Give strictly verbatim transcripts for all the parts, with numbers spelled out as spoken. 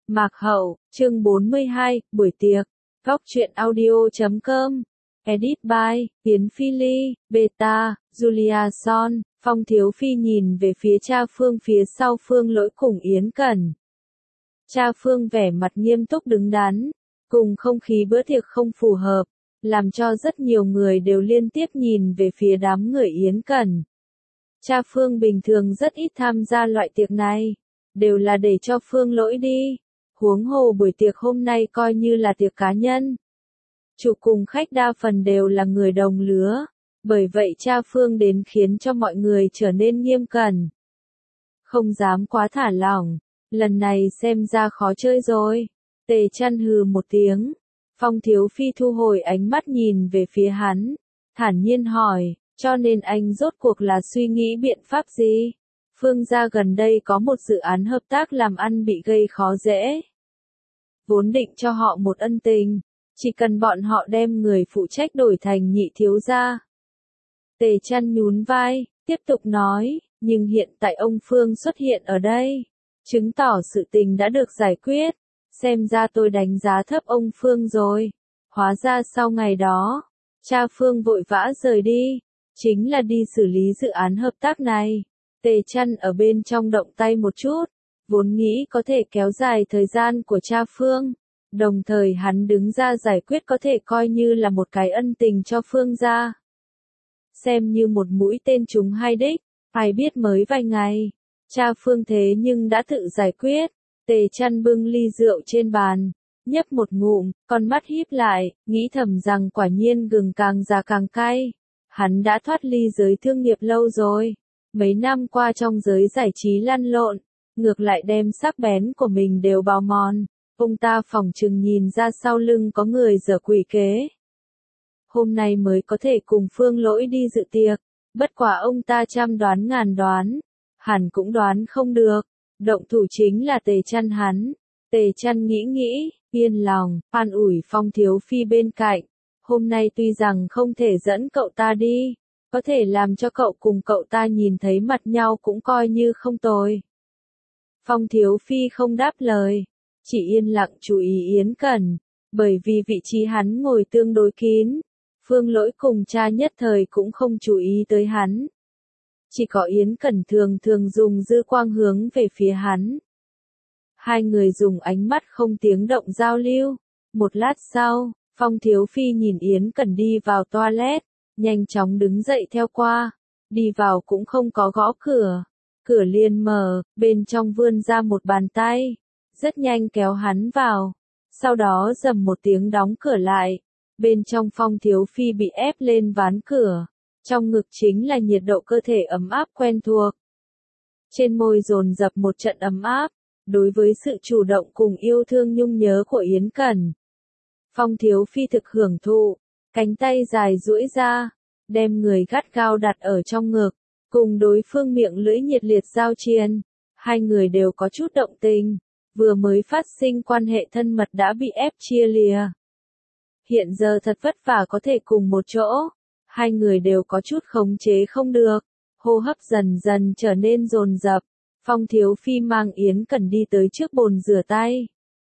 Mạc Hậu, chương bốn mươi hai, buổi tiệc. Góc truyện audio chấm com. Edit by Yến Phi Ly, Beta, Julia Son. Phong Thiếu Phi nhìn về phía cha Phương phía sau Phương Lỗi cùng Yến Cẩn. Cha Phương vẻ mặt nghiêm túc đứng đắn, cùng không khí bữa tiệc không phù hợp, làm cho rất nhiều người đều liên tiếp nhìn về phía đám người Yến Cẩn. Cha Phương bình thường rất ít tham gia loại tiệc này, đều là để cho Phương Lỗi đi. Huống hồ buổi tiệc hôm nay coi như là tiệc cá nhân. Chủ cùng khách đa phần đều là người đồng lứa, bởi vậy cha Phương đến khiến cho mọi người trở nên nghiêm cẩn. Không dám quá thả lỏng, lần này xem ra khó chơi rồi. Tề Chăn hừ một tiếng, Phong Thiếu Phi thu hồi ánh mắt nhìn về phía hắn, thản nhiên hỏi, cho nên anh rốt cuộc là suy nghĩ biện pháp gì? Phương gia gần đây có một dự án hợp tác làm ăn bị gây khó dễ. Vốn định cho họ một ân tình, chỉ cần bọn họ đem người phụ trách đổi thành nhị thiếu gia. Tề Chăn nhún vai, tiếp tục nói, nhưng hiện tại ông Phương xuất hiện ở đây, chứng tỏ sự tình đã được giải quyết, xem ra tôi đánh giá thấp ông Phương rồi. Hóa ra sau ngày đó, cha Phương vội vã rời đi, chính là đi xử lý dự án hợp tác này. Tề Chăn ở bên trong động tay một chút, vốn nghĩ có thể kéo dài thời gian của cha Phương, đồng thời hắn đứng ra giải quyết có thể coi như là một cái ân tình cho Phương gia. Xem như một mũi tên trúng hai đích, ai biết mới vài ngày, cha Phương thế nhưng đã tự giải quyết. Tề Chăn bưng ly rượu trên bàn, nhấp một ngụm, con mắt híp lại, nghĩ thầm rằng quả nhiên gừng càng già càng cay. Hắn đã thoát ly giới thương nghiệp lâu rồi, mấy năm qua trong giới giải trí lăn lộn, ngược lại đem sắc bén của mình đều bào mòn. Ông ta phỏng chừng nhìn ra sau lưng có người giở quỷ kế. Hôm nay mới có thể cùng Phương Lỗi đi dự tiệc, bất quả ông ta trăm đoán ngàn đoán, hẳn cũng đoán không được. Động thủ chính là Tề Chăn hắn. Tề Chăn nghĩ nghĩ, yên lòng, an ủi Phong Thiếu Phi bên cạnh. Hôm nay tuy rằng không thể dẫn cậu ta đi, có thể làm cho cậu cùng cậu ta nhìn thấy mặt nhau cũng coi như không tồi. Phong Thiếu Phi không đáp lời, chỉ yên lặng chú ý Yến Cẩn, bởi vì vị trí hắn ngồi tương đối kín, Phương Lỗi cùng cha nhất thời cũng không chú ý tới hắn. Chỉ có Yến Cẩn thường thường dùng dư quang hướng về phía hắn. Hai người dùng ánh mắt không tiếng động giao lưu. Một lát sau, Phong Thiếu Phi nhìn Yến Cẩn đi vào toilet, nhanh chóng đứng dậy theo qua. Đi vào cũng không có gõ cửa. Cửa liền mở, bên trong vươn ra một bàn tay. Rất nhanh kéo hắn vào. Sau đó rầm một tiếng đóng cửa lại. Bên trong Phong Thiếu Phi bị ép lên ván cửa. Trong ngực chính là nhiệt độ cơ thể ấm áp quen thuộc. Trên môi dồn dập một trận ấm áp, đối với sự chủ động cùng yêu thương nhung nhớ của Yến Cẩn. Phong Thiếu Phi thực hưởng thụ, cánh tay dài duỗi ra, đem người gắt gao đặt ở trong ngực, cùng đối phương miệng lưỡi nhiệt liệt giao triền. Hai người đều có chút động tình, vừa mới phát sinh quan hệ thân mật đã bị ép chia lìa. Hiện giờ thật vất vả có thể cùng một chỗ. Hai người đều có chút khống chế không được, hô hấp dần dần trở nên dồn dập. Phong Thiếu Phi mang Yến Cẩn đi tới trước bồn rửa tay.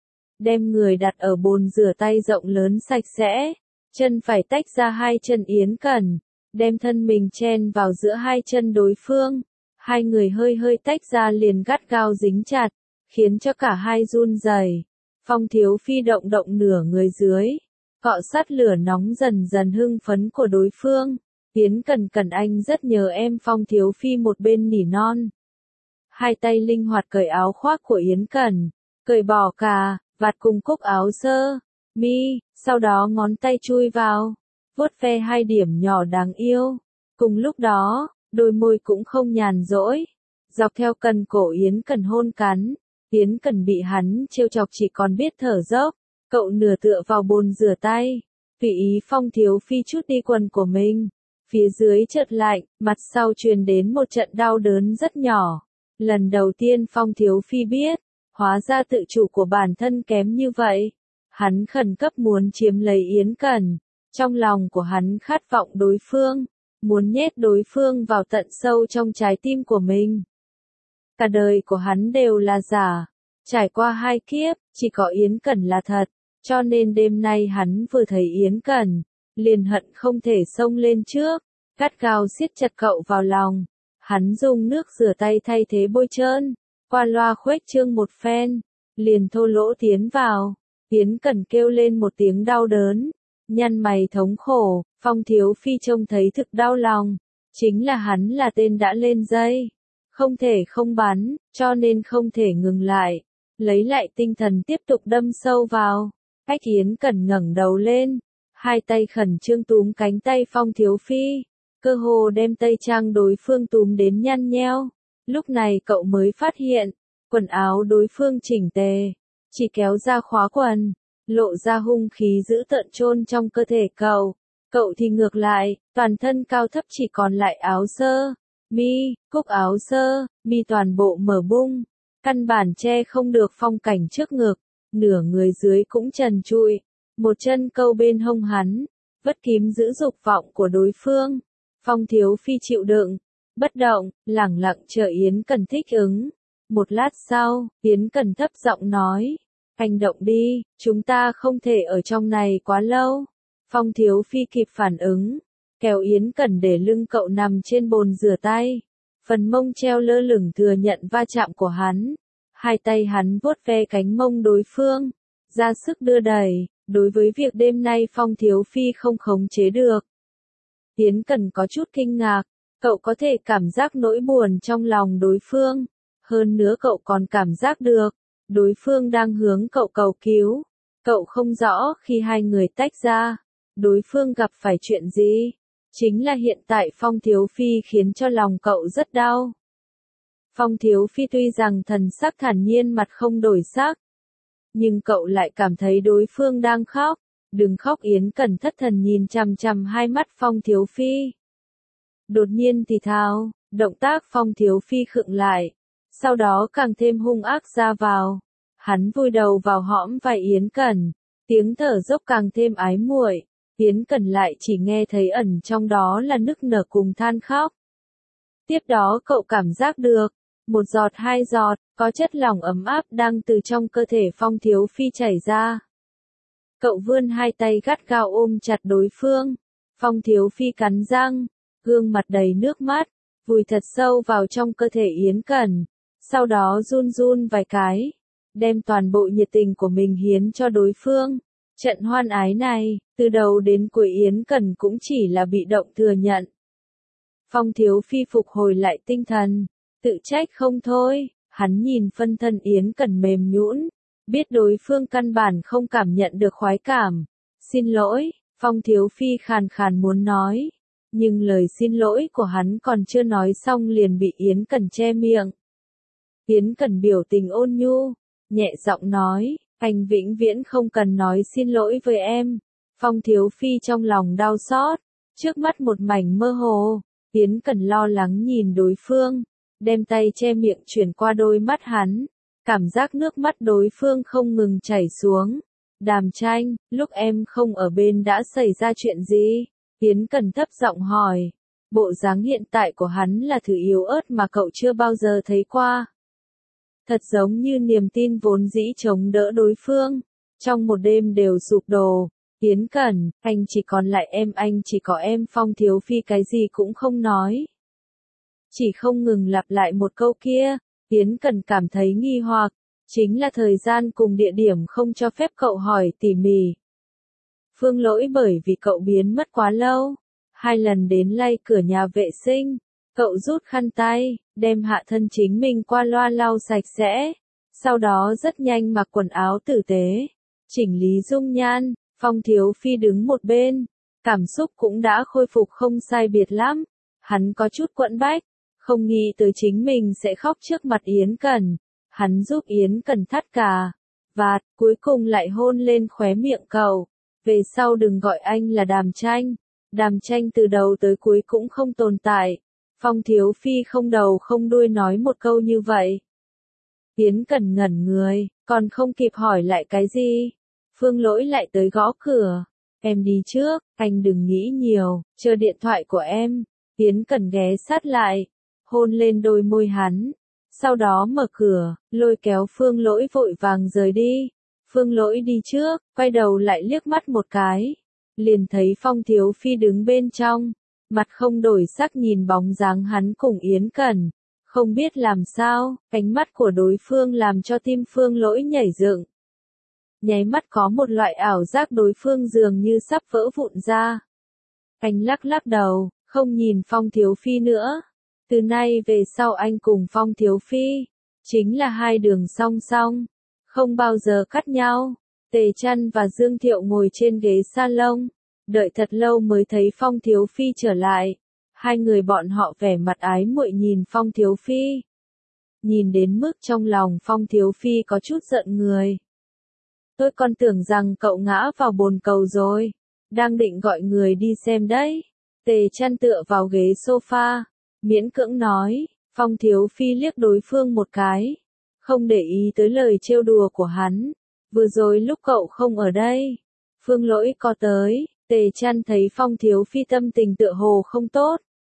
Đem người đặt ở bồn rửa tay rộng lớn sạch sẽ, chân phải tách ra hai chân Yến Cẩn, đem thân mình chen vào giữa hai chân đối phương. Hai người hơi hơi tách ra liền gắt gao dính chặt, khiến cho cả hai run rẩy. Phong Thiếu Phi động động nửa người dưới, cọ sát lửa nóng dần dần hưng phấn của đối phương. Yến Cẩn Cẩn anh rất nhớ em. Phong Thiếu Phi một bên nỉ non. Hai tay linh hoạt cởi áo khoác của Yến Cẩn, cởi bỏ cà, vạt cùng cúc áo sơ, mi, sau đó ngón tay chui vào, vuốt ve hai điểm nhỏ đáng yêu. Cùng lúc đó, đôi môi cũng không nhàn rỗi, dọc theo cần cổ Yến Cẩn hôn cắn. Yến Cẩn bị hắn trêu chọc chỉ còn biết thở dốc. Cậu nửa tựa vào bồn rửa tay, tùy ý Phong Thiếu Phi chút đi quần của mình. Phía dưới chợt lạnh, mặt sau truyền đến một trận đau đớn rất nhỏ. Lần đầu tiên Phong Thiếu Phi biết, hóa ra tự chủ của bản thân kém như vậy. Hắn khẩn cấp muốn chiếm lấy Yến Cẩn. Trong lòng của hắn khát vọng đối phương, muốn nhét đối phương vào tận sâu trong trái tim của mình. Cả đời của hắn đều là giả. Trải qua hai kiếp, chỉ có Yến Cẩn là thật, cho nên đêm nay hắn vừa thấy Yến Cẩn, liền hận không thể xông lên trước, gắt gao siết chặt cậu vào lòng. Hắn dùng nước rửa tay thay thế bôi trơn, qua loa khuếch trương một phen, liền thô lỗ tiến vào. Yến Cẩn kêu lên một tiếng đau đớn, nhăn mày thống khổ, Phong Thiếu Phi trông thấy thực đau lòng, chính là hắn là tên đã lên dây, không thể không bắn, cho nên không thể ngừng lại, lấy lại tinh thần tiếp tục đâm sâu vào. Ách Yến Cẩn ngẩng đầu lên, hai tay khẩn trương túm cánh tay Phong Thiếu Phi, cơ hồ đem tây trang đối phương túm đến nhăn nheo. Lúc này cậu mới phát hiện, quần áo đối phương chỉnh tề, chỉ kéo ra khóa quần, lộ ra hung khí dữ tợn chôn trong cơ thể cậu. Cậu thì ngược lại, toàn thân cao thấp chỉ còn lại áo sơ, mi, cúc áo sơ, mi toàn bộ mở bung, căn bản che không được phong cảnh trước ngực, nửa người dưới cũng trần trụi, một chân câu bên hông hắn, vất kím giữ dục vọng của đối phương. Phong Thiếu Phi chịu đựng, bất động, lẳng lặng chờ Yến Cẩn thích ứng. Một lát sau, Yến Cẩn thấp giọng nói, hành động đi, chúng ta không thể ở trong này quá lâu. Phong Thiếu Phi kịp phản ứng, kéo Yến Cẩn để lưng cậu nằm trên bồn rửa tay, phần mông treo lơ lửng thừa nhận va chạm của hắn. Hai tay hắn vuốt ve cánh mông đối phương, ra sức đưa đẩy, đối với việc đêm nay Phong Thiếu Phi không khống chế được. Yến Cẩn có chút kinh ngạc, cậu có thể cảm giác nỗi buồn trong lòng đối phương, hơn nữa cậu còn cảm giác được, đối phương đang hướng cậu cầu cứu. Cậu không rõ khi hai người tách ra, đối phương gặp phải chuyện gì, chính là hiện tại Phong Thiếu Phi khiến cho lòng cậu rất đau. Phong Thiếu Phi tuy rằng thần sắc thản nhiên mặt không đổi sắc, nhưng cậu lại cảm thấy đối phương đang khóc. Đừng khóc, Yến Cẩn thất thần nhìn chằm chằm hai mắt Phong Thiếu Phi. Đột nhiên thì thào, động tác Phong Thiếu Phi khựng lại, sau đó càng thêm hung ác ra vào. Hắn vùi đầu vào hõm vai Yến Cẩn, tiếng thở dốc càng thêm ái muội. Yến Cẩn lại chỉ nghe thấy ẩn trong đó là nức nở cùng than khóc. Tiếp đó cậu cảm giác được, một giọt hai giọt, có chất lỏng ấm áp đang từ trong cơ thể Phong Thiếu Phi chảy ra. Cậu vươn hai tay gắt gao ôm chặt đối phương. Phong Thiếu Phi cắn răng, gương mặt đầy nước mắt, vùi thật sâu vào trong cơ thể Yến Cẩn, sau đó run run vài cái, đem toàn bộ nhiệt tình của mình hiến cho đối phương. Trận hoan ái này, từ đầu đến cuối Yến Cẩn cũng chỉ là bị động thừa nhận. Phong Thiếu Phi phục hồi lại tinh thần, tự trách không thôi, hắn nhìn phân thân Yến Cẩn mềm nhũn, biết đối phương căn bản không cảm nhận được khoái cảm. Xin lỗi, Phong Thiếu Phi khàn khàn muốn nói, nhưng lời xin lỗi của hắn còn chưa nói xong liền bị Yến Cẩn che miệng. Yến Cẩn biểu tình ôn nhu, nhẹ giọng nói, anh vĩnh viễn không cần nói xin lỗi với em. Phong Thiếu Phi trong lòng đau xót, trước mắt một mảnh mơ hồ, Yến Cẩn lo lắng nhìn đối phương, đem tay che miệng chuyển qua đôi mắt hắn, cảm giác nước mắt đối phương không ngừng chảy xuống. Đàm Tranh, lúc em không ở bên đã xảy ra chuyện gì? Yến Cẩn thấp giọng hỏi, bộ dáng hiện tại của hắn là thứ yếu ớt mà cậu chưa bao giờ thấy qua. Thật giống như niềm tin vốn dĩ chống đỡ đối phương, trong một đêm đều sụp đổ. Yến Cẩn, anh chỉ còn lại em, anh chỉ có em. Phong Thiếu Phi cái gì cũng không nói, chỉ không ngừng lặp lại một câu kia. Yến Cẩn cảm thấy nghi hoặc, chính là thời gian cùng địa điểm không cho phép cậu hỏi tỉ mỉ. Phương Lỗi bởi vì cậu biến mất quá lâu, hai lần đến lay cửa nhà vệ sinh, cậu rút khăn tay, đem hạ thân chính mình qua loa lau sạch sẽ, sau đó rất nhanh mặc quần áo tử tế, chỉnh lý dung nhan. Phong Thiếu Phi đứng một bên, cảm xúc cũng đã khôi phục không sai biệt lắm, hắn có chút quẫn bách, không nghĩ tới chính mình sẽ khóc trước mặt Yến Cẩn. Hắn giúp Yến Cẩn thắt cà vạt, cuối cùng lại hôn lên khóe miệng cậu. Về sau đừng gọi anh là Đàm Tranh. Đàm Tranh từ đầu tới cuối cũng không tồn tại. Phong Thiếu Phi không đầu không đuôi nói một câu như vậy. Yến Cẩn ngẩn người, còn không kịp hỏi lại cái gì. Phương Lỗi lại tới gõ cửa. Em đi trước, anh đừng nghĩ nhiều, chờ điện thoại của em. Yến Cẩn ghé sát lại, hôn lên đôi môi hắn. Sau đó mở cửa, lôi kéo Phương Lỗi vội vàng rời đi. Phương Lỗi đi trước, quay đầu lại liếc mắt một cái. Liền thấy Phong Thiếu Phi đứng bên trong, mặt không đổi sắc nhìn bóng dáng hắn cùng Yến Cẩn. Không biết làm sao, ánh mắt của đối phương làm cho tim Phương Lỗi nhảy dựng. Nháy mắt có một loại ảo giác đối phương dường như sắp vỡ vụn ra. Anh lắc lắc đầu, không nhìn Phong Thiếu Phi nữa. Từ nay về sau anh cùng Phong Thiếu Phi, chính là hai đường song song, không bao giờ cắt nhau. Tề Chăn và Dương Thiệu ngồi trên ghế salon, đợi thật lâu mới thấy Phong Thiếu Phi trở lại. Hai người bọn họ vẻ mặt ái muội nhìn Phong Thiếu Phi. Nhìn đến mức trong lòng Phong Thiếu Phi có chút giận người. Tôi còn tưởng rằng cậu ngã vào bồn cầu rồi, đang định gọi người đi xem đấy. Tề Chăn tựa vào ghế sofa, miễn cưỡng nói. Phong Thiếu Phi liếc đối phương một cái, không để ý tới lời trêu đùa của hắn. Vừa rồi lúc cậu không ở đây, Phương Lỗi có tới. Tề Chăn thấy Phong Thiếu Phi tâm tình tựa hồ không tốt,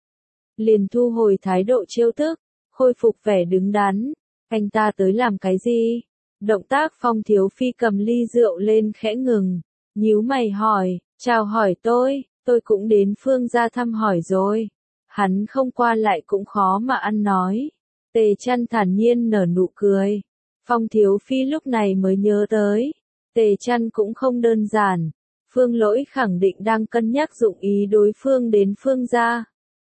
liền thu hồi thái độ trêu tức, khôi phục vẻ đứng đắn. Anh ta tới làm cái gì? Động tác Phong Thiếu Phi cầm ly rượu lên khẽ ngừng, nhíu mày hỏi, chào hỏi tôi, tôi cũng đến Phương gia thăm hỏi rồi. Hắn không qua lại cũng khó mà ăn nói. Tề Chăn thản nhiên nở nụ cười. Phong Thiếu Phi lúc này mới nhớ tới, Tề Chăn cũng không đơn giản. Phương Lỗi khẳng định đang cân nhắc dụng ý đối phương đến Phương gia.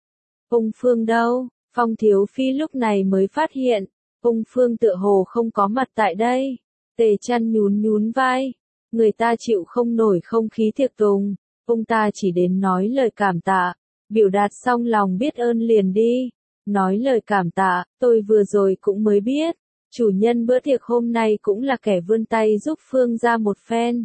Ung Phương đâu? Phong Thiếu Phi lúc này mới phát hiện, Ung Phương tựa hồ không có mặt tại đây. Tề Chăn nhún nhún vai, người ta chịu không nổi không khí tiệc tùng, ông ta chỉ đến nói lời cảm tạ, biểu đạt xong lòng biết ơn liền đi. Nói lời cảm tạ, tôi vừa rồi cũng mới biết, chủ nhân bữa tiệc hôm nay cũng là kẻ vươn tay giúp Phương gia một phen.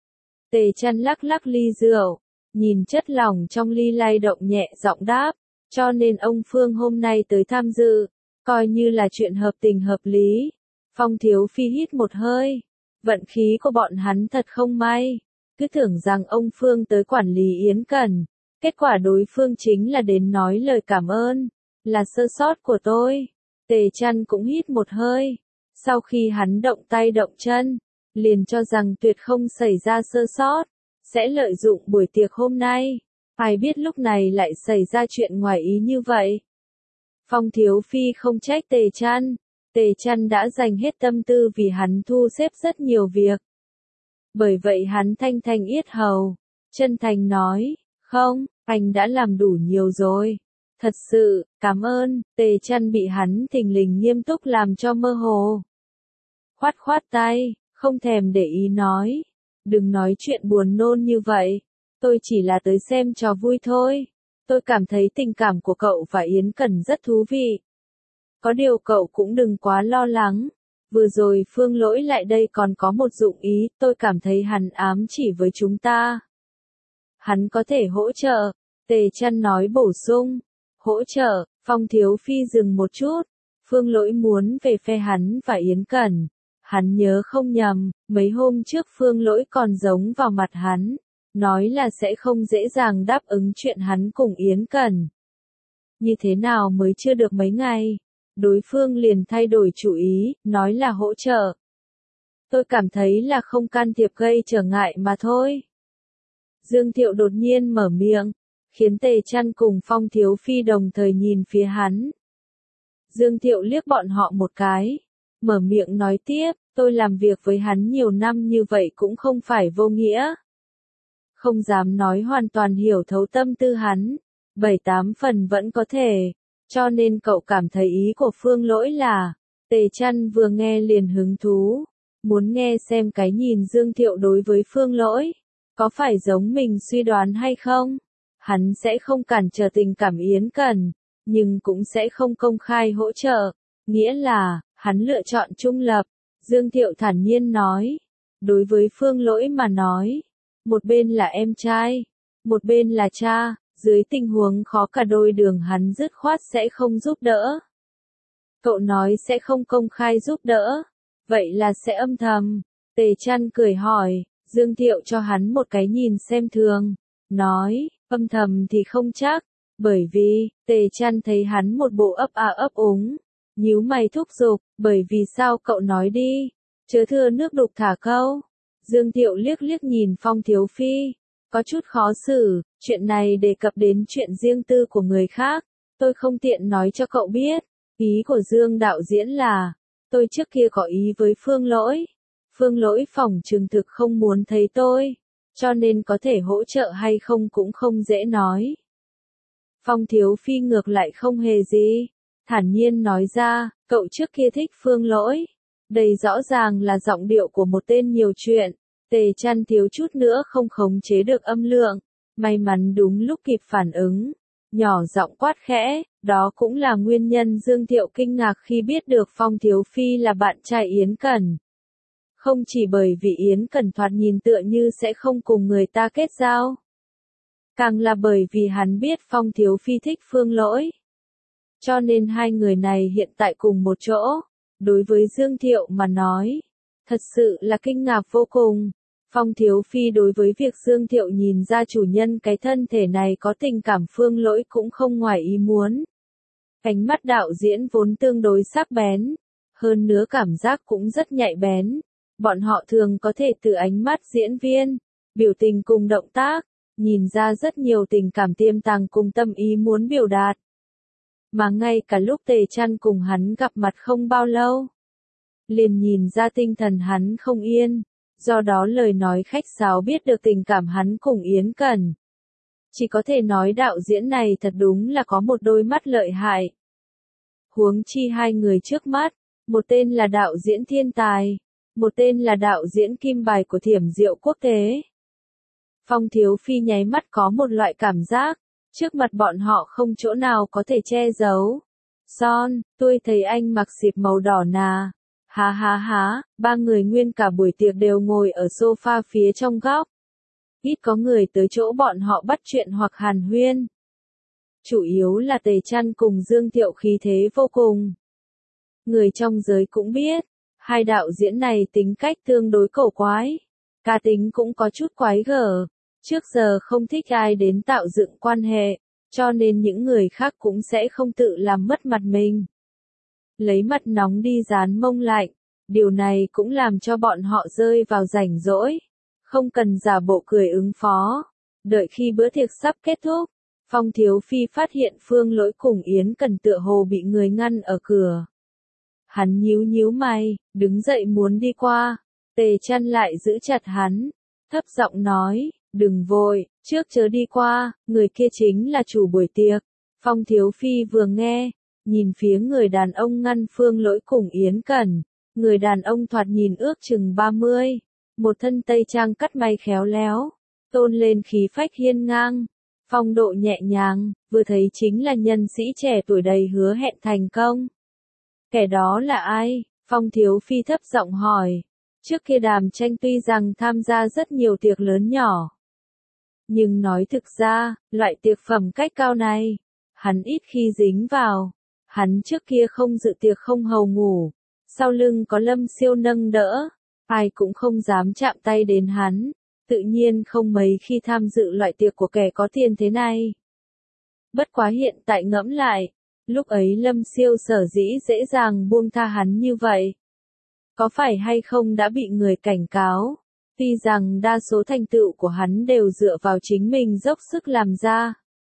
Tề Chăn lắc lắc ly rượu, nhìn chất lỏng trong ly lay động nhẹ giọng đáp, cho nên ông Phương hôm nay tới tham dự, coi như là chuyện hợp tình hợp lý. Phong Thiếu Phi hít một hơi, vận khí của bọn hắn thật không may, cứ tưởng rằng ông Phương tới quản lý Yến Cẩn, kết quả đối phương chính là đến nói lời cảm ơn, là sơ sót của tôi. Tề Chăn cũng hít một hơi, sau khi hắn động tay động chân, liền cho rằng tuyệt không xảy ra sơ sót, sẽ lợi dụng buổi tiệc hôm nay. Ai biết lúc này lại xảy ra chuyện ngoài ý như vậy. Phong Thiếu Phi không trách Tề Chăn, Tề Chăn đã dành hết tâm tư vì hắn thu xếp rất nhiều việc. Bởi vậy hắn thanh thanh yết hầu, chân thành nói, không, anh đã làm đủ nhiều rồi. Thật sự, cảm ơn. Tề Chăn bị hắn thình lình nghiêm túc làm cho mơ hồ. Khoát khoát tay, không thèm để ý nói, đừng nói chuyện buồn nôn như vậy, tôi chỉ là tới xem trò vui thôi. Tôi cảm thấy tình cảm của cậu và Yến Cẩn rất thú vị. Có điều cậu cũng đừng quá lo lắng. Vừa rồi Phương Lỗi lại đây còn có một dụng ý, tôi cảm thấy hắn ám chỉ với chúng ta. Hắn có thể hỗ trợ. Tề Chăn nói bổ sung. Hỗ trợ. Phong Thiếu Phi dừng một chút. Phương Lỗi muốn về phe hắn và Yến Cẩn. Hắn nhớ không nhầm, mấy hôm trước Phương Lỗi còn giống vào mặt hắn, nói là sẽ không dễ dàng đáp ứng chuyện hắn cùng Yến Cẩn. Như thế nào mới chưa được mấy ngày, đối phương liền thay đổi chủ ý, nói là hỗ trợ. Tôi cảm thấy là không can thiệp gây trở ngại mà thôi. Dương Thiệu đột nhiên mở miệng, khiến Tề Chăn cùng Phong Thiếu Phi đồng thời nhìn phía hắn. Dương Thiệu liếc bọn họ một cái, mở miệng nói tiếp, tôi làm việc với hắn nhiều năm như vậy cũng không phải vô nghĩa. Không dám nói hoàn toàn hiểu thấu tâm tư hắn, bảy tám phần vẫn có thể, cho nên cậu cảm thấy ý của Phương Lỗi là, Tề Chăn vừa nghe liền hứng thú, muốn nghe xem cái nhìn Dương Thiệu đối với Phương Lỗi, có phải giống mình suy đoán hay không? Hắn sẽ không cản trở tình cảm Yến Cẩn, nhưng cũng sẽ không công khai hỗ trợ, nghĩa là, hắn lựa chọn trung lập. Dương Thiệu thản nhiên nói, đối với Phương Lỗi mà nói, một bên là em trai, một bên là cha, dưới tình huống khó cả đôi đường hắn dứt khoát sẽ không giúp đỡ. Cậu nói sẽ không công khai giúp đỡ, vậy là sẽ âm thầm. Tề Chăn cười hỏi, Dương Thiệu cho hắn một cái nhìn xem thường, nói, âm thầm thì không chắc, bởi vì, Tề Chăn thấy hắn một bộ ấp a ấp úng, nhíu mày thúc giục, bởi vì sao cậu nói đi, chớ thừa nước đục thả câu. Dương Thiệu liếc liếc nhìn Phong Thiếu Phi, có chút khó xử, chuyện này đề cập đến chuyện riêng tư của người khác, tôi không tiện nói cho cậu biết. Ý của Dương đạo diễn là, tôi trước kia có ý với Phương Lỗi. Phương Lỗi phỏng chừng thực không muốn thấy tôi, cho nên có thể hỗ trợ hay không cũng không dễ nói. Phong Thiếu Phi ngược lại không hề gì, thản nhiên nói ra, cậu trước kia thích Phương Lỗi. Đây rõ ràng là giọng điệu của một tên nhiều chuyện. Tề Chăn thiếu chút nữa không khống chế được âm lượng, may mắn đúng lúc kịp phản ứng, nhỏ giọng quát khẽ, đó cũng là nguyên nhân Dương Thiệu kinh ngạc khi biết được Phong Thiếu Phi là bạn trai Yến Cẩn. Không chỉ bởi vì Yến Cẩn thoạt nhìn tựa như sẽ không cùng người ta kết giao, càng là bởi vì hắn biết Phong Thiếu Phi thích Phương Lỗi. Cho nên hai người này hiện tại cùng một chỗ, đối với Dương Thiệu mà nói, thật sự là kinh ngạc vô cùng. Phong Thiếu Phi đối với việc Dương Thiệu nhìn ra chủ nhân cái thân thể này có tình cảm Phương Lỗi cũng không ngoài ý muốn. Ánh mắt đạo diễn vốn tương đối sắc bén, hơn nữa cảm giác cũng rất nhạy bén. Bọn họ thường có thể từ ánh mắt diễn viên, biểu tình cùng động tác, nhìn ra rất nhiều tình cảm tiềm tàng cùng tâm ý muốn biểu đạt. Mà ngay cả lúc Tề Chăn cùng hắn gặp mặt không bao lâu, liền nhìn ra tinh thần hắn không yên, do đó lời nói khách sáo biết được tình cảm hắn cùng Yến Cẩn. Chỉ có thể nói đạo diễn này thật đúng là có một đôi mắt lợi hại. Huống chi hai người trước mắt, một tên là đạo diễn thiên tài, một tên là đạo diễn kim bài của Thiểm Diệu Quốc tế. Phong Thiếu Phi nháy mắt có một loại cảm giác, trước mặt bọn họ không chỗ nào có thể che giấu. Son, tôi thấy anh mặc xịp màu đỏ nà. Há há há, ba người nguyên cả buổi tiệc đều ngồi ở sofa phía trong góc. Ít có người tới chỗ bọn họ bắt chuyện hoặc hàn huyên. Chủ yếu là Tề Chăn cùng Dương Thiệu khí thế vô cùng. Người trong giới cũng biết, hai đạo diễn này tính cách tương đối cổ quái. Cá tính cũng có chút quái gở. Trước giờ không thích ai đến tạo dựng quan hệ, cho nên những người khác cũng sẽ không tự làm mất mặt mình. Lấy mặt nóng đi dán mông lạnh, điều này cũng làm cho bọn họ rơi vào rảnh rỗi, không cần giả bộ cười ứng phó. Đợi khi bữa tiệc sắp kết thúc, Phong Thiếu Phi phát hiện Phương Lỗi cùng Yến Cẩn tựa hồ bị người ngăn ở cửa. Hắn nhíu nhíu mày, đứng dậy muốn đi qua, Tề Chăn lại giữ chặt hắn, thấp giọng nói, đừng vội, trước chớ đi qua, người kia chính là chủ buổi tiệc. Phong Thiếu Phi vừa nghe, nhìn phía người đàn ông ngăn Phương Lỗi cùng Yến Cẩn, người đàn ông thoạt nhìn ước chừng ba mươi, một thân tây trang cắt may khéo léo, tôn lên khí phách hiên ngang, phong độ nhẹ nhàng, vừa thấy chính là nhân sĩ trẻ tuổi đầy hứa hẹn thành công. Kẻ đó là ai? Phong Thiếu Phi thấp giọng hỏi. Trước kia Đàm Tranh tuy rằng tham gia rất nhiều tiệc lớn nhỏ, nhưng nói thực ra, loại tiệc phẩm cách cao này, hắn ít khi dính vào. Hắn trước kia không dự tiệc không hầu ngủ, sau lưng có Lâm Siêu nâng đỡ, ai cũng không dám chạm tay đến hắn, tự nhiên không mấy khi tham dự loại tiệc của kẻ có tiền thế này. Bất quá hiện tại ngẫm lại, lúc ấy Lâm Siêu sở dĩ dễ dàng buông tha hắn như vậy. Có phải hay không đã bị người cảnh cáo, tuy rằng đa số thành tựu của hắn đều dựa vào chính mình dốc sức làm ra.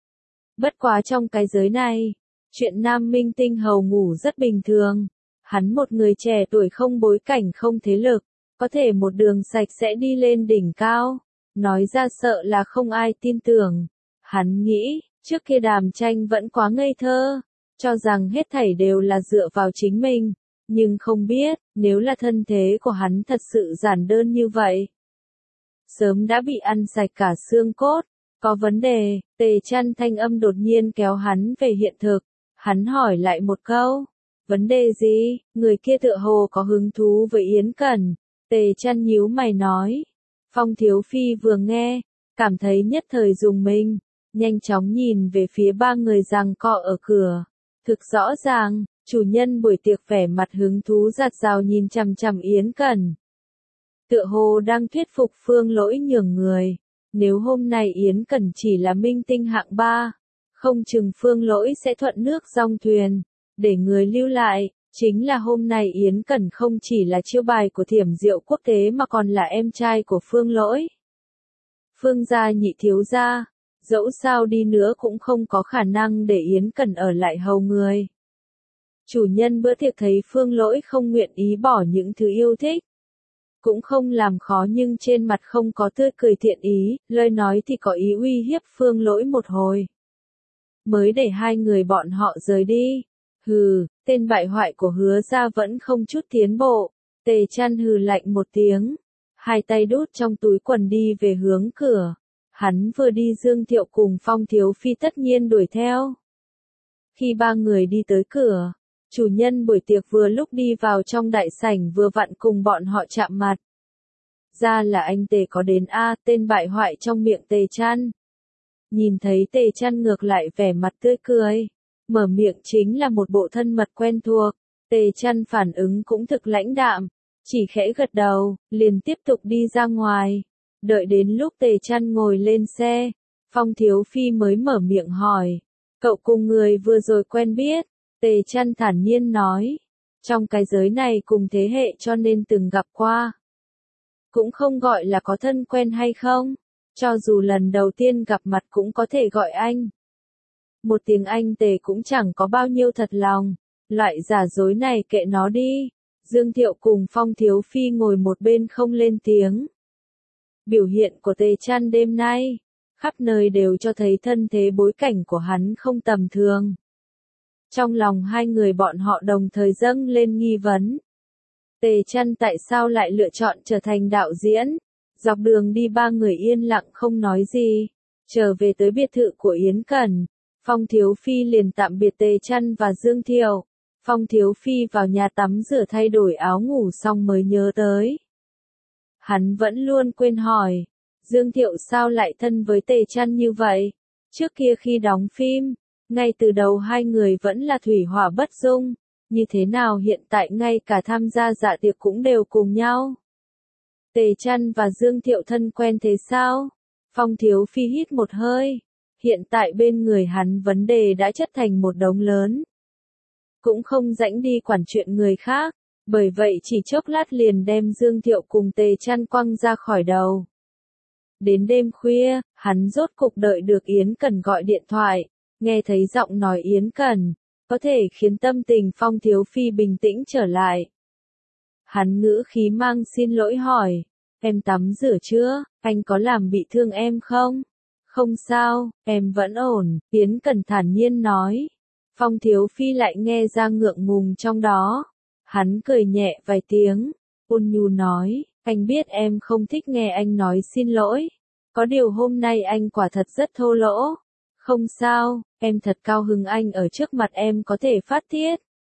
Bất quá trong cái giới này, chuyện nam minh tinh hầu ngủ rất bình thường. Hắn một người trẻ tuổi không bối cảnh không thế lực, có thể một đường sạch sẽ đi lên đỉnh cao. Nói ra sợ là không ai tin tưởng. Hắn nghĩ, trước kia Đàm Tranh vẫn quá ngây thơ, cho rằng hết thảy đều là dựa vào chính mình. Nhưng không biết, nếu là thân thế của hắn thật sự giản đơn như vậy, sớm đã bị ăn sạch cả xương cốt. Có vấn đề, Tề Chăn thanh âm đột nhiên kéo hắn về hiện thực. Hắn hỏi lại một câu. Vấn đề gì? Người kia tựa hồ có hứng thú với Yến Cẩn. Tề Chăn nhíu mày nói. Phong Thiếu Phi vừa nghe, cảm thấy nhất thời dùng mình, nhanh chóng nhìn về phía ba người giằng co ở cửa. Thực rõ ràng, chủ nhân buổi tiệc vẻ mặt hứng thú giạt rào nhìn chằm chằm Yến Cẩn. Tựa hồ đang thuyết phục Phương Lỗi nhường người. Nếu hôm nay Yến Cẩn chỉ là minh tinh hạng ba, không chừng Phương Lỗi sẽ thuận nước dong thuyền. để người lưu lại, chính là hôm nay Yến Cẩn không chỉ là chiêu bài của Thiểm Diệu Quốc tế mà còn là em trai của Phương Lỗi. Phương gia nhị thiếu gia, dẫu sao đi nữa cũng không có khả năng để Yến Cẩn ở lại hầu người. Chủ nhân bữa tiệc thấy Phương Lỗi không nguyện ý bỏ những thứ yêu thích. Cũng không làm khó nhưng trên mặt không có tươi cười thiện ý, lời nói thì có ý uy hiếp Phương Lỗi một hồi. Mới để hai người bọn họ rời đi. Hừ, tên bại hoại của Hứa gia vẫn không chút tiến bộ. Tề Chăn hừ lạnh một tiếng. Hai tay đút trong túi quần đi về hướng cửa. Hắn vừa đi Dương Thiệu cùng Phong Thiếu Phi tất nhiên đuổi theo. Khi ba người đi tới cửa, chủ nhân buổi tiệc vừa lúc đi vào trong đại sảnh vừa vặn cùng bọn họ chạm mặt. Ra là anh Tề có đến a, tên bại hoại trong miệng Tề Chăn. Nhìn thấy Tề Chăn ngược lại vẻ mặt tươi cười, mở miệng chính là một bộ thân mật quen thuộc. Tề Chăn phản ứng cũng thực lãnh đạm, chỉ khẽ gật đầu, liền tiếp tục đi ra ngoài. Đợi đến lúc Tề Chăn ngồi lên xe, Phong Thiếu Phi mới mở miệng hỏi, cậu cùng người vừa rồi quen biết? Tề Chăn thản nhiên nói, trong cái giới này cùng thế hệ cho nên từng gặp qua. Cũng không gọi là có thân quen hay không, cho dù lần đầu tiên gặp mặt cũng có thể gọi anh. Một tiếng anh Tề cũng chẳng có bao nhiêu thật lòng, loại giả dối này kệ nó đi. Dương Thiệu cùng Phong Thiếu Phi ngồi một bên không lên tiếng. Biểu hiện của Tề Chăn đêm nay, khắp nơi đều cho thấy thân thế bối cảnh của hắn không tầm thường. Trong lòng hai người bọn họ đồng thời dâng lên nghi vấn. Tề Chăn tại sao lại lựa chọn trở thành đạo diễn? Dọc đường đi ba người yên lặng không nói gì. Trở về tới biệt thự của Yến Cẩn, Phong Thiếu Phi liền tạm biệt Tề Chăn và Dương Thiệu. Phong Thiếu Phi vào nhà tắm rửa thay đổi áo ngủ xong mới nhớ tới. Hắn vẫn luôn quên hỏi, Dương Thiệu sao lại thân với Tề Chăn như vậy? Trước kia khi đóng phim, ngay từ đầu hai người vẫn là thủy hỏa bất dung, như thế nào hiện tại ngay cả tham gia dạ tiệc cũng đều cùng nhau? Tề Chăn và Dương Thiệu thân quen thế sao? Phong Thiếu Phi hít một hơi, hiện tại bên người hắn vấn đề đã chất thành một đống lớn. Cũng không rảnh đi quản chuyện người khác, bởi vậy chỉ chốc lát liền đem Dương Thiệu cùng Tề Chăn quăng ra khỏi đầu. Đến đêm khuya, hắn rốt cục đợi được Yến Cẩn gọi điện thoại, nghe thấy giọng nói Yến Cẩn, có thể khiến tâm tình Phong Thiếu Phi bình tĩnh trở lại. Hắn ngữ khí mang xin lỗi hỏi, em tắm rửa chưa, anh có làm bị thương em không? Không sao, em vẫn ổn, Yến Cẩn thản nhiên nói. Phong Thiếu Phi lại nghe ra ngượng ngùng trong đó. Hắn cười nhẹ vài tiếng, ôn nhu nói, anh biết em không thích nghe anh nói xin lỗi. Có điều hôm nay anh quả thật rất thô lỗ. Không sao, em thật cao hứng anh ở trước mặt em có thể phát tiết.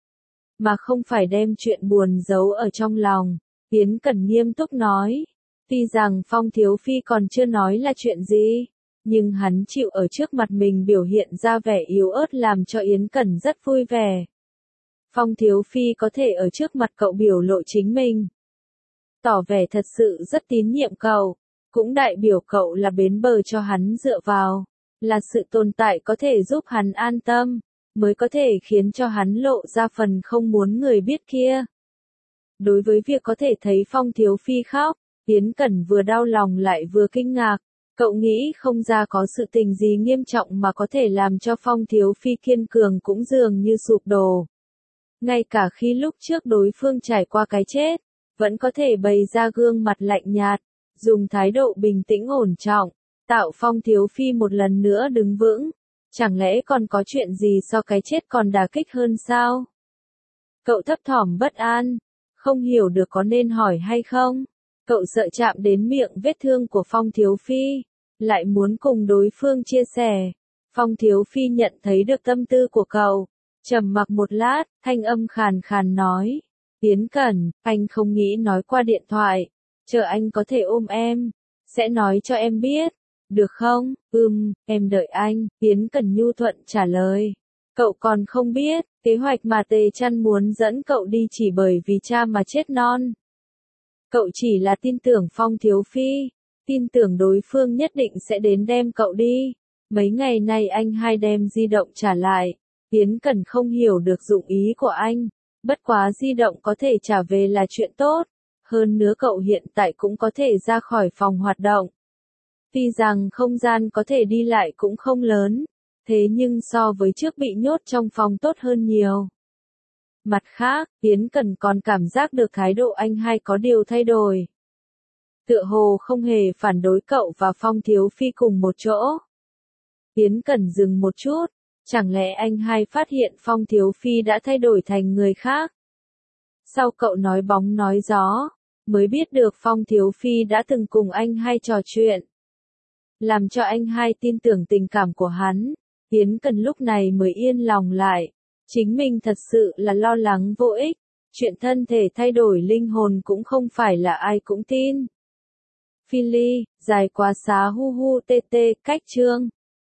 Mà không phải đem chuyện buồn giấu ở trong lòng. Yến Cẩn nghiêm túc nói. Tuy rằng Phong Thiếu Phi còn chưa nói là chuyện gì, nhưng hắn chịu ở trước mặt mình biểu hiện ra vẻ yếu ớt làm cho Yến Cẩn rất vui vẻ. Phong Thiếu Phi có thể ở trước mặt cậu biểu lộ chính mình, tỏ vẻ thật sự rất tín nhiệm cậu, cũng đại biểu cậu là bến bờ cho hắn dựa vào, là sự tồn tại có thể giúp hắn an tâm, mới có thể khiến cho hắn lộ ra phần không muốn người biết kia. Đối với việc có thể thấy Phong Thiếu Phi khóc, Yến Cẩn vừa đau lòng lại vừa kinh ngạc. Cậu nghĩ không ra có sự tình gì nghiêm trọng mà có thể làm cho Phong Thiếu Phi kiên cường cũng dường như sụp đổ. Ngay cả khi lúc trước đối phương trải qua cái chết, vẫn có thể bày ra gương mặt lạnh nhạt, dùng thái độ bình tĩnh ổn trọng, tạo Phong Thiếu Phi một lần nữa đứng vững. Chẳng lẽ còn có chuyện gì so cái chết còn đả kích hơn sao? Cậu thấp thỏm bất an, không hiểu được có nên hỏi hay không. Cậu sợ chạm đến miệng vết thương của Phong Thiếu Phi, lại muốn cùng đối phương chia sẻ. Phong Thiếu Phi nhận thấy được tâm tư của cậu, trầm mặc một lát, thanh âm khàn khàn nói, Yến Cẩn, anh không nghĩ nói qua điện thoại, chờ anh có thể ôm em, sẽ nói cho em biết, được không? Ừm, em đợi anh, Yến Cẩn nhu thuận trả lời. Cậu còn không biết, kế hoạch mà Tề Chăn muốn dẫn cậu đi chỉ bởi vì cha mà chết non. Cậu chỉ là tin tưởng Phong Thiếu Phi, tin tưởng đối phương nhất định sẽ đến đem cậu đi. Mấy ngày nay anh hai đem di động trả lại. Yến Cần không hiểu được dụng ý của anh. Bất quá di động có thể trả về là chuyện tốt. Hơn nữa cậu hiện tại cũng có thể ra khỏi phòng hoạt động. Tuy rằng không gian có thể đi lại cũng không lớn. Thế nhưng so với trước bị nhốt trong phòng tốt hơn nhiều. Mặt khác, Yến Cần còn cảm giác được thái độ anh hai có điều thay đổi. Tựa hồ không hề phản đối cậu và Phong Thiếu Phi cùng một chỗ. Yến Cần dừng một chút. Chẳng lẽ anh hai phát hiện Phong Thiếu Phi đã thay đổi thành người khác? Sau cậu nói bóng nói gió, mới biết được Phong Thiếu Phi đã từng cùng anh hai trò chuyện. Làm cho anh hai tin tưởng tình cảm của hắn, Yến Cần lúc này mới yên lòng lại. Chính mình thật sự là lo lắng vô ích, chuyện thân thể thay đổi linh hồn cũng không phải là ai cũng tin. Phi Ly, dài quá xá hu hu tê tê, cách chương.